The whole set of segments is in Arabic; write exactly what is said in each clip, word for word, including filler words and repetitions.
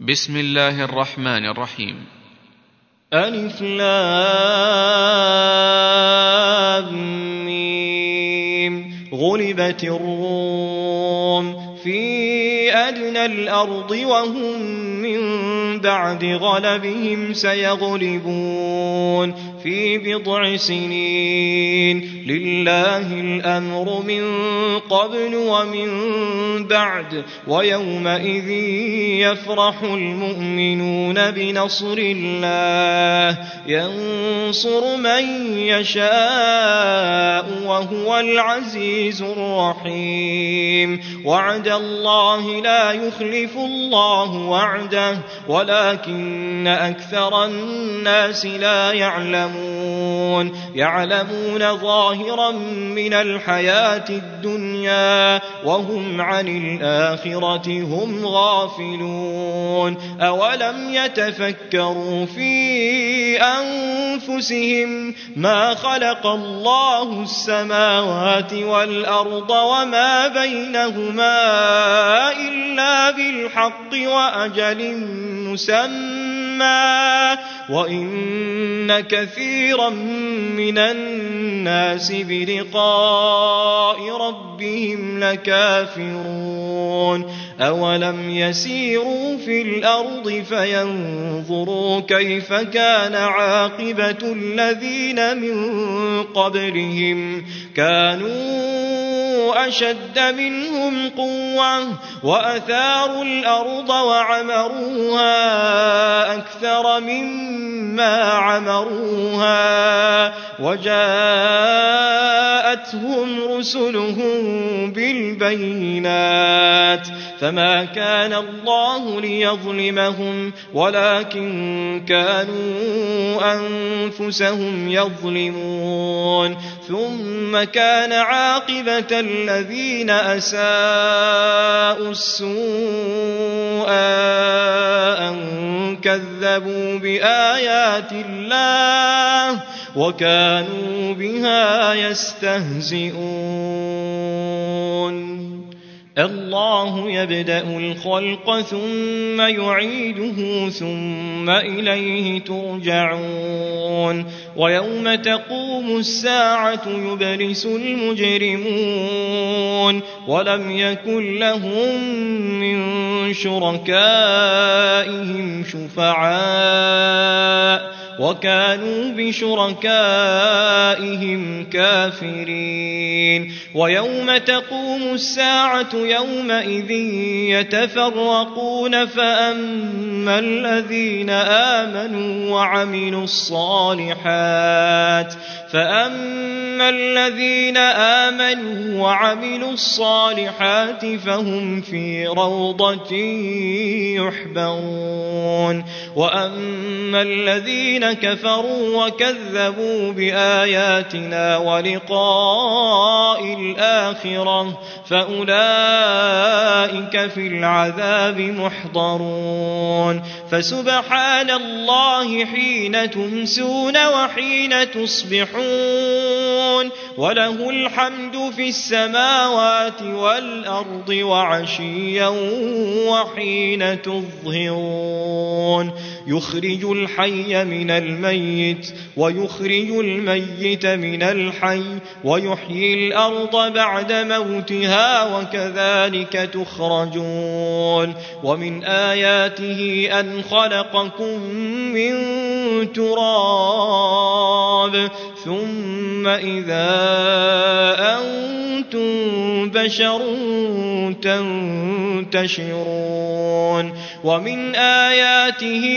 بسم الله الرحمن الرحيم. ألف لام ميم. غلبت الروم في أدنى الأرض وهم من بعد غلبهم سيغلبون في بضع سنين. لله الأمر من قبل ومن بعد ويومئذ يفرح المؤمنون بنصر الله ينصر من يشاء وهو العزيز الرحيم. وعد الله لا يخلف الله وعده ولكن أكثر الناس لا يعلمون. يعلمون ظاهرا من الحياة الدنيا وهم عن الآخرة هم غافلون. أولم يتفكروا في أنفسهم ما خلق الله السماوات والأرض وما بينهما إلا بالحق وأجل مسمى وإن كثيرا من الناس بلقاء ربهم لكافرون. أولم يسيروا في الأرض فينظروا كيف كان عاقبة الذين من قبلهم كانوا أشد منهم قوة وأثاروا الأرض وعمروها أكثر مما عمروها وجاءتهم رسلهم بالبينات فما كان الله ليظلمهم ولكن كانوا أنفسهم يظلمون. ثم كان عاقبة الذين أساءوا السوء أن كذبوا بآيات الله وكانوا بها يستهزئون. الله يبدأ الخلق ثم يعيده ثم إليه ترجعون. ويوم تقوم الساعة يبلس المجرمون ولم يكن لهم من شركائهم شفعاء وكانوا بشركائهم كافرين. ويوم تقوم الساعة يومئذ يتفرقون فأما الذين آمنوا وعملوا الصالحات فأما الذين آمنوا وعملوا الصالحات فهم في روضة يحبرون. وأما الذين كفروا وكذبوا بآياتنا ولقاء الآخرة فأولئك في العذاب محضرون. فسبحان الله حين تمسون وحين تصبحون وله الحمد في السماوات والأرض وعشيا وحين تظهرون. يخرج الحي من الميت ويخرج الميت من الحي ويحيي الأرض بعد موتها وكذلك تخرجون. ومن آياته أن خلقكم من تراب ثم إذا أنتم بشر تنتشرون. ومن آياته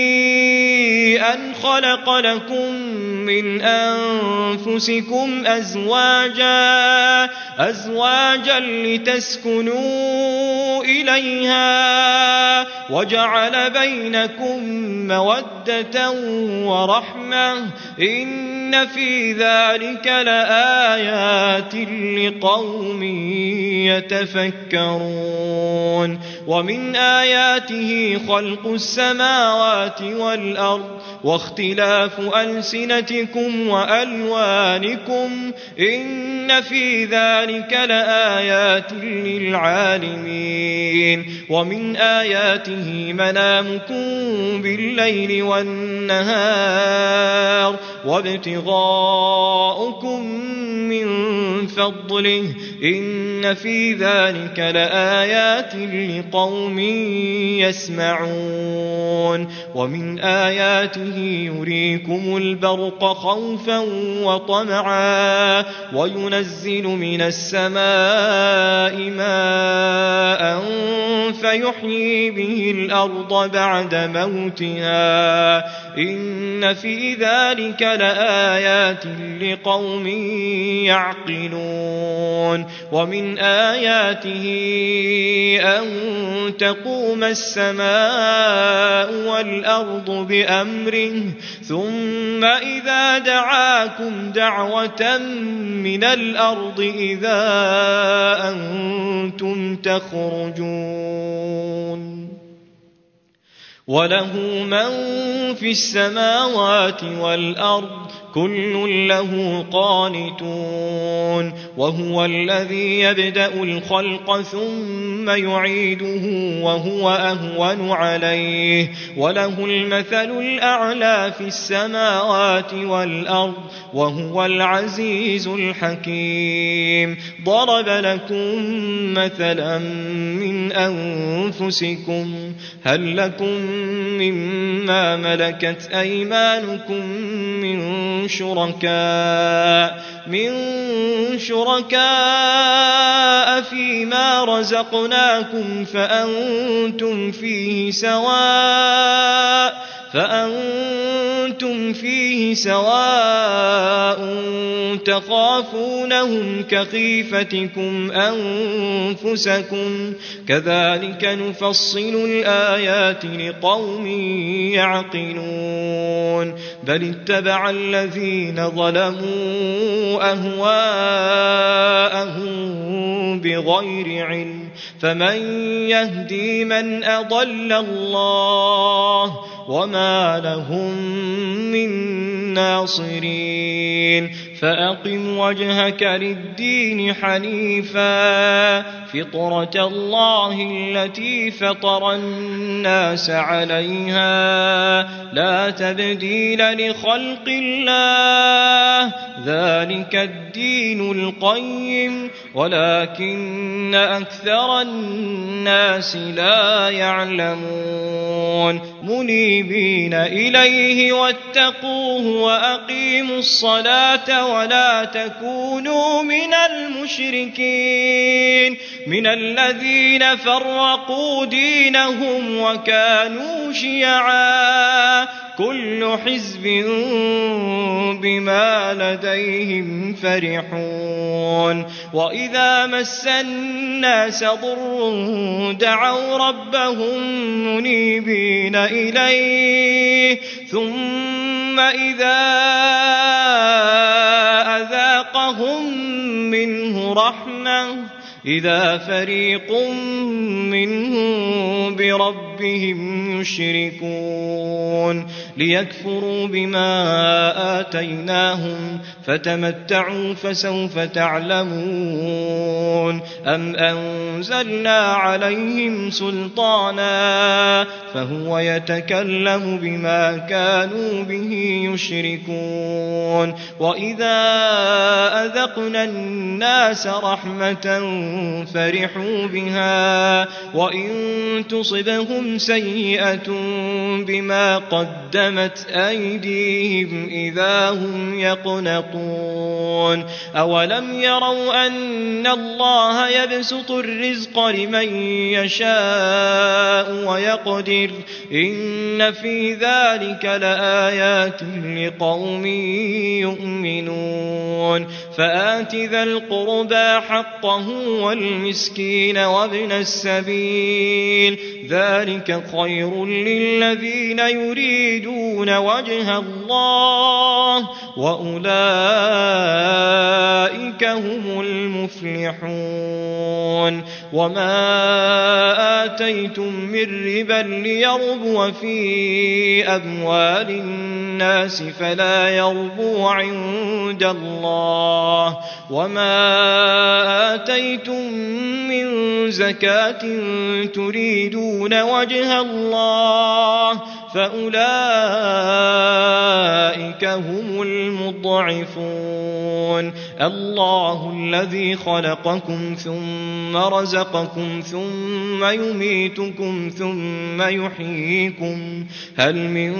أن خلق لكم من أنفسكم أزواجا أزواجا لتسكنوا إليها وجعل بينكم مودة ورحمة إن إن في ذلك لآيات لقوم يتفكرون ومن آياته خلق السماوات والأرض واختلاف ألسنتكم وألوانكم إن في ذلك لآيات للعالمين ومن آياته منامكم بالليل والنهار وابتغاؤكم من فضله إن في ذلك لآيات لقوم يسمعون ومن آياته يريكم البرق خوفا وطمعا وينزل من السماء ماء فيحيي به الأرض بعد موتها إن في ذلك لآيات لقوم يعقلون ومن آياته أن تقوم السماء والأرض بأمره ثم إذا دعاكم دعوة من الأرض إذا أنتم تخرجون وله من في السماوات والأرض كل له قانتون وهو الذي يبدأ الخلق ثم يعيده وهو أهون عليه وله المثل الأعلى في السماوات والأرض وهو العزيز الحكيم ضرب لكم مثلا من أنفسكم هل لكم مما ملكت أيمانكم من شركاء من شركاء فيما رزقناكم فأنتم فيه سواء فأنتم فيه سواء تخافونهم كخيفتكم أنفسكم كذلك نفصل الآيات لقوم يعقلون بل اتبع الذين ظلموا أهواءهم بغير علم فمن يهدي من أضل الله وما لهم من ناصرين فأقم وجهك للدين حنيفا فطرة الله التي فطر الناس عليها لا تبديل لخلق الله ذلك الدين القيم ولكن أكثر الناس لا يعلمون منيبين إليه واتقوه وأقيموا الصلاة ولا تكونوا من المشركين من الذين فرقوا دينهم وكانوا شيعا كل حزب بما لديهم فرحون وإذا مس الناس ضر دعوا ربهم منيبين إليه ثم إذا أذاقهم منه رحمة إذا فريق منهم بربهم يشركون ليكفروا بما آتيناهم فتمتعوا فسوف تعلمون أم أنزلنا عليهم سلطانا فهو يتكلم بما كانوا به يشركون وإذا أذقنا الناس رحمة فرحوا بها وإن تصبهم سيئة بما قدمت أيديهم إذا هم يقنطون أولم يروا أن الله يبسط الرزق لمن يشاء ويقدر إن في ذلك لآيات لقوم يؤمنون فآت ذا القربى حقه والمسكين وابن السبيل ذلك خير للذين يريدون وجه الله وأولئك هم المفلحون وما آتيتم من ربا ليربو في أموال الناس فلا يربو عند الله وما آتيتم من زكاة تريدون وجه الله فأولئك هم المضعفون الله الذي خلقكم ثم رزقكم ثم يميتكم ثم يحييكم هل من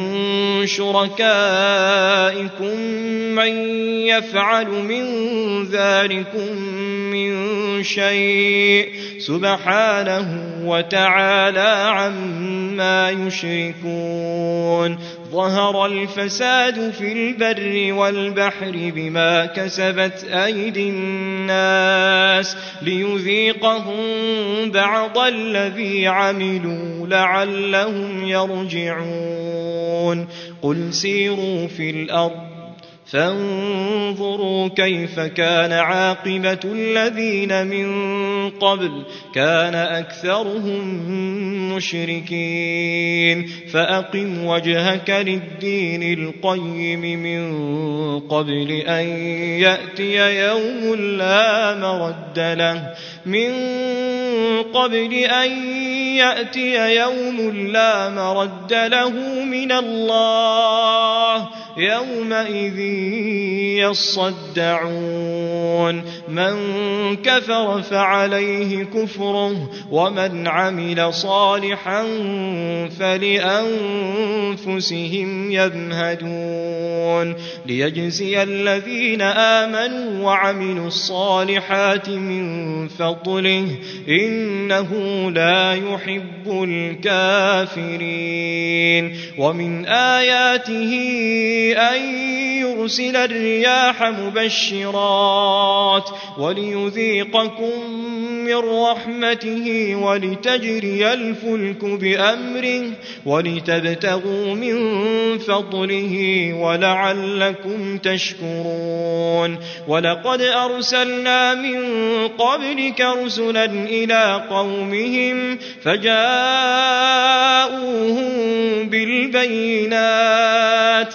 شركائكم من يفعل من ذلكم من شيء سبحانه وتعالى عما يشركون ظهر الفساد في البر والبحر بما كسبت أيدي الناس ليذيقهم بعض الذي عملوا لعلهم يرجعون قل سيروا في الأرض فانظروا كيف كان عاقبة الذين من قبل كان أكثرهم مشركين فأقم وجهك للدين القيم من قبل أن يأتي يوم لا مرد له من قبل أن يأتي يوم لا مرد له من الله يومئذ يصدعون من كفر فعليه كفره ومن عمل صالحا فلأنفسهم يمهدون ليجزي الذين آمنوا وعملوا الصالحات من فضله إنه لا يحب الكافرين ومن آياته أن يرسل الرياح مبشرات وليذيقكم من رحمته ولتجري الفلك بأمره ولتبتغوا من فضله ولعلكم تشكرون ولقد أرسلنا من قبلك رسلا إلى قومهم فجاءوهم بالبينات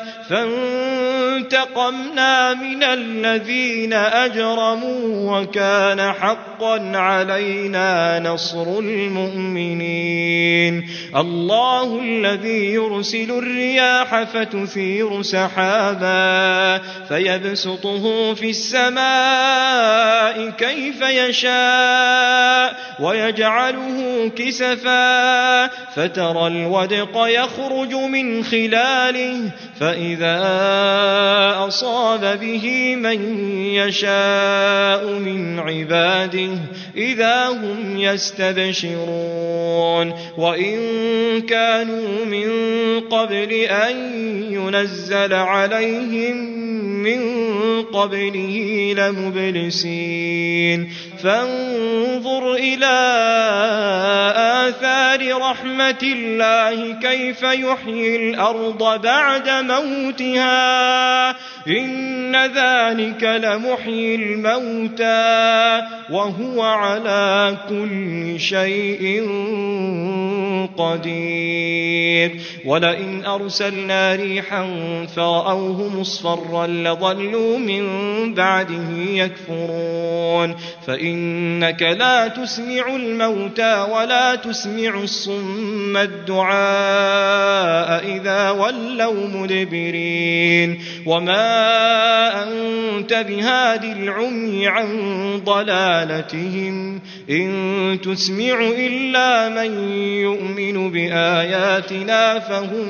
فانتقمنا من الذين أجرموا وكان حقا علينا نصر المؤمنين الله الذي يرسل الرياح فتثير سحابا فيبسطه في السماء كيف يشاء ويجعله كسفا فترى الودق يخرج من خلاله فإذا أصاب به من يشاء من عباده إذا هم يستبشرون وإن كانوا من قبل أن ينزل عليهم من قبله لمبلسين فانظر إلى آثار رحمة الله كيف يحيي الأرض بعد موتها إن ذلك لمحيي الموتى وهو على كل شيء قدير ولئن أرسلنا ريحا فرأوه مصفرا لظلوا من بعده يكفرون فإنك لا تسمع الموتى ولا تسمع الصم الدعاء إذا ولوا مدبرين وما أنت بهادي العمي عن ضلالتهم إن تسمع إلا من يؤمن بآياتنا فهم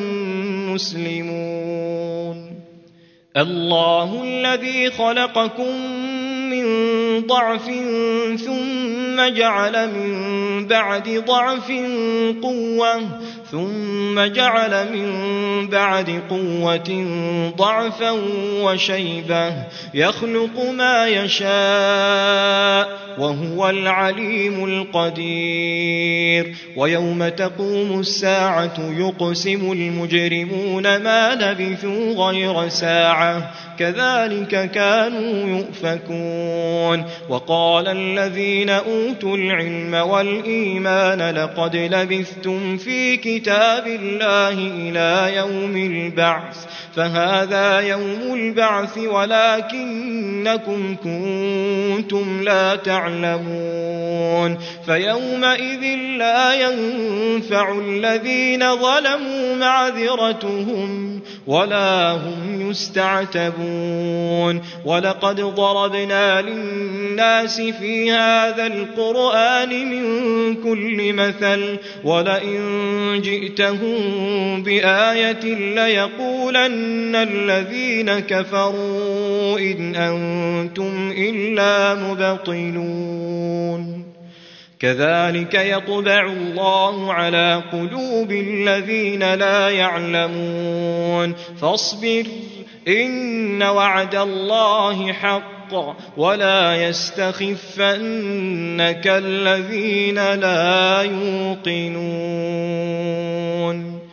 مسلمون الله الذي خلقكم من ضعف ثم جعل من بعد ضعف قوة ثم جعل من بعد قوة ضعفا وشيبة يخلق ما يشاء وهو العليم القدير ويوم تقوم الساعة يقسم المجرمون ما لبثوا غير ساعة كذلك كانوا يؤفكون وقال الذين أوتوا العلم والإيمان لقد لبثتم في كتاب الله إلى يوم البعث فهذا يوم البعث ولكنكم كنتم لا تعلمون فيومئذ لا ينفع الذين ظلموا معذرتهم ولا هم يستعتبون ولقد ضربنا للناس في هذا القرآن من كل مثل ولئن جئتهم بآية ليقولن الذين كفروا إن أنتم إلا مبطلون كذلك يطبع الله على قلوب الذين لا يعلمون فاصبر إن وعد الله حق ولا يستخفنك الذين لا يوقنون.